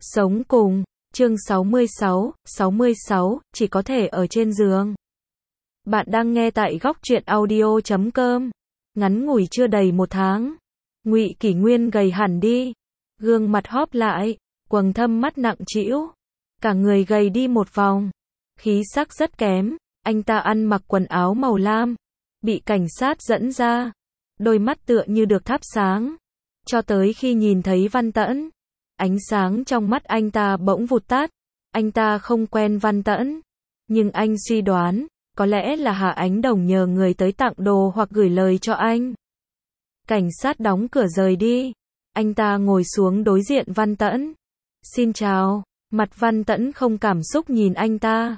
Sống cùng, chương 66, chỉ có thể ở trên giường. Bạn đang nghe tại góc truyện audio.com. Ngắn ngủi chưa đầy 1 tháng, Ngụy Kỷ Nguyên gầy hẳn đi, gương mặt hóp lại, quầng thâm mắt nặng trĩu, cả người gầy đi một vòng, khí sắc rất kém. Anh ta ăn mặc quần áo màu lam, bị cảnh sát dẫn ra, đôi mắt tựa như được thắp sáng, cho tới khi nhìn thấy Văn Tẫn, ánh sáng trong mắt anh ta bỗng vụt tắt. Anh ta không quen Văn Tẫn, nhưng anh suy đoán, có lẽ là Hà Ánh Đồng nhờ người tới tặng đồ hoặc gửi lời cho anh. Cảnh sát đóng cửa rời đi, anh ta ngồi xuống đối diện Văn Tẫn. Xin chào, mặt Văn Tẫn không cảm xúc nhìn anh ta.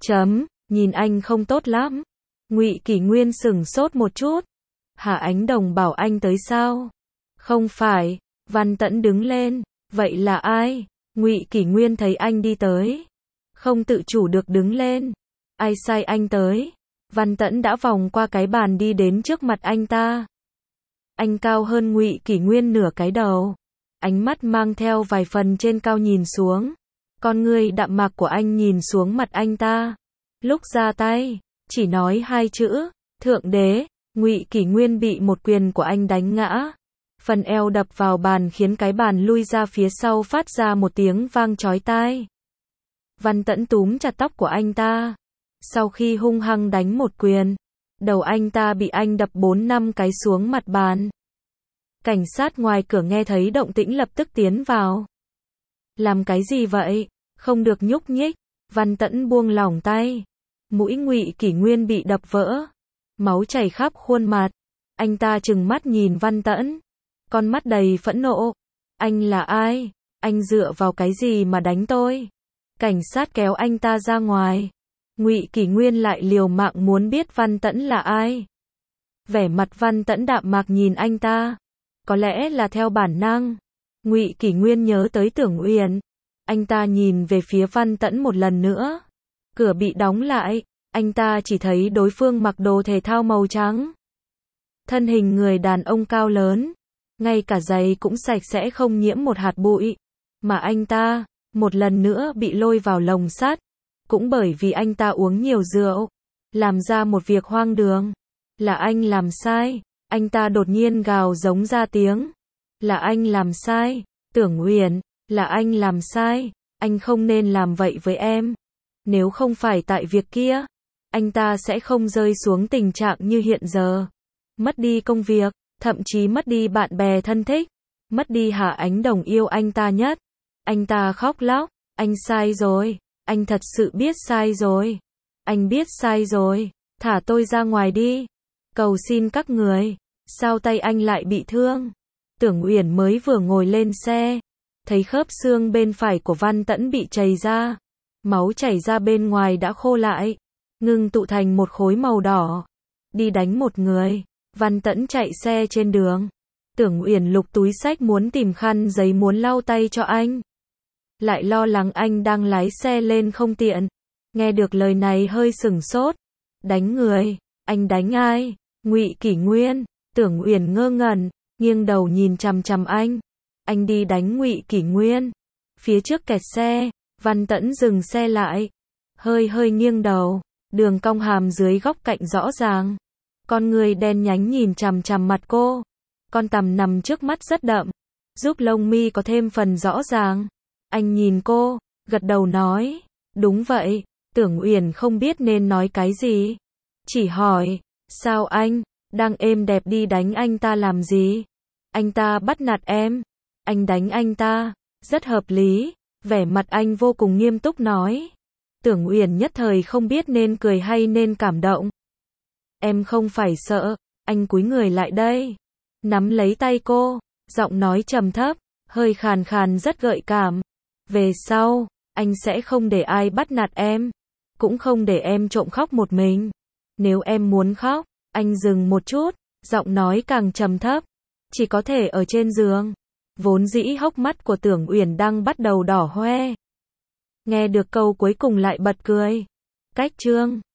Nhìn anh không tốt lắm. Ngụy Kỷ Nguyên sửng sốt một chút. Hà Ánh Đồng bảo anh tới sao? Không phải. Văn Tẫn đứng lên. Vậy là ai? Ngụy Kỷ Nguyên thấy anh đi tới, không tự chủ được đứng lên. Ai sai anh tới? Văn Tẫn đã vòng qua cái bàn đi đến trước mặt anh ta. Anh cao hơn Ngụy Kỷ Nguyên nửa cái đầu, ánh mắt mang theo vài phần trên cao nhìn xuống. Con ngươi đạm mạc của anh nhìn xuống mặt anh ta. Lúc ra tay, chỉ nói 2 chữ, Thượng Đế. Ngụy Kỷ Nguyên bị một quyền của anh đánh ngã. Phần eo đập vào bàn khiến cái bàn lui ra phía sau phát ra một tiếng vang chói tai. Văn Tẫn túm chặt tóc của anh ta. Sau khi hung hăng đánh một quyền, đầu anh ta bị anh đập 4-5 cái xuống mặt bàn. Cảnh sát ngoài cửa nghe thấy động tĩnh lập tức tiến vào. Làm cái gì vậy? Không được nhúc nhích. Văn Tẫn buông lỏng tay. Mũi Ngụy Kỷ Nguyên bị đập vỡ, máu chảy khắp khuôn mặt. Anh ta trừng mắt nhìn Văn Tẫn, con mắt đầy phẫn nộ. Anh là ai? Anh dựa vào cái gì mà đánh tôi? Cảnh sát kéo anh ta ra ngoài. Ngụy Kỷ Nguyên lại liều mạng muốn biết Văn Tẫn là ai. Vẻ mặt Văn Tẫn đạm mạc nhìn anh ta. Có lẽ là theo bản năng, Ngụy Kỷ Nguyên nhớ tới Tưởng Uyển. Anh ta nhìn về phía Văn Tẫn một lần nữa. Cửa bị đóng lại, anh ta chỉ thấy đối phương mặc đồ thể thao màu trắng. Thân hình người đàn ông cao lớn, ngay cả giày cũng sạch sẽ không nhiễm một hạt bụi. Mà anh ta, một lần nữa bị lôi vào lồng sắt. Cũng bởi vì anh ta uống nhiều rượu, làm ra một việc hoang đường. Là anh làm sai. Anh ta đột nhiên gào giống ra tiếng. Là anh làm sai. Tưởng Uyển, là anh làm sai. Anh không nên làm vậy với em. Nếu không phải tại việc kia, anh ta sẽ không rơi xuống tình trạng như hiện giờ. Mất đi công việc, thậm chí mất đi bạn bè thân thích, mất đi Hà Ánh Đồng yêu anh ta nhất. Anh ta khóc lóc, anh sai rồi, anh thật sự biết sai rồi. Anh biết sai rồi, thả tôi ra ngoài đi. Cầu xin các người, sao tay anh lại bị thương? Tưởng Uyển mới vừa ngồi lên xe, thấy khớp xương bên phải của Văn Tẫn bị trầy ra. Máu chảy ra bên ngoài đã khô lại, ngưng tụ thành một khối màu đỏ. Đi đánh một người. Văn Tẫn chạy xe trên đường. Tưởng Uyển lục túi xách muốn tìm khăn giấy muốn lau tay cho anh. Lại lo lắng anh đang lái xe lên không tiện. Nghe được lời này hơi sửng sốt. Đánh người? Anh đánh ai? Ngụy Kỷ Nguyên. Tưởng Uyển ngơ ngẩn, nghiêng đầu nhìn chằm chằm anh. Anh đi đánh Ngụy Kỷ Nguyên. Phía trước kẹt xe, Văn Tẫn dừng xe lại. Hơi nghiêng đầu, đường cong hàm dưới góc cạnh rõ ràng. Con người đen nhánh nhìn chằm chằm mặt cô. Con tằm nằm trước mắt rất đậm, giúp lông mi có thêm phần rõ ràng. Anh nhìn cô, gật đầu nói. Đúng vậy. Tưởng Uyển không biết nên nói cái gì. Chỉ hỏi, sao anh, đang êm đẹp đi đánh anh ta làm gì? Anh ta bắt nạt em. Anh đánh anh ta, rất hợp lý. Vẻ mặt anh vô cùng nghiêm túc nói. Tưởng Uyển nhất thời không biết nên cười hay nên cảm động. Em không phải sợ. Anh cúi người lại đây, nắm lấy tay cô, giọng nói trầm thấp, hơi khàn khàn rất gợi cảm. Về sau, anh sẽ không để ai bắt nạt em, cũng không để em trộm khóc một mình. Nếu em muốn khóc, anh dừng một chút, giọng nói càng trầm thấp. Chỉ có thể ở trên giường. Vốn dĩ hốc mắt của Tưởng Uyển đang bắt đầu đỏ hoe. Nghe được câu cuối cùng lại bật cười. Cách chương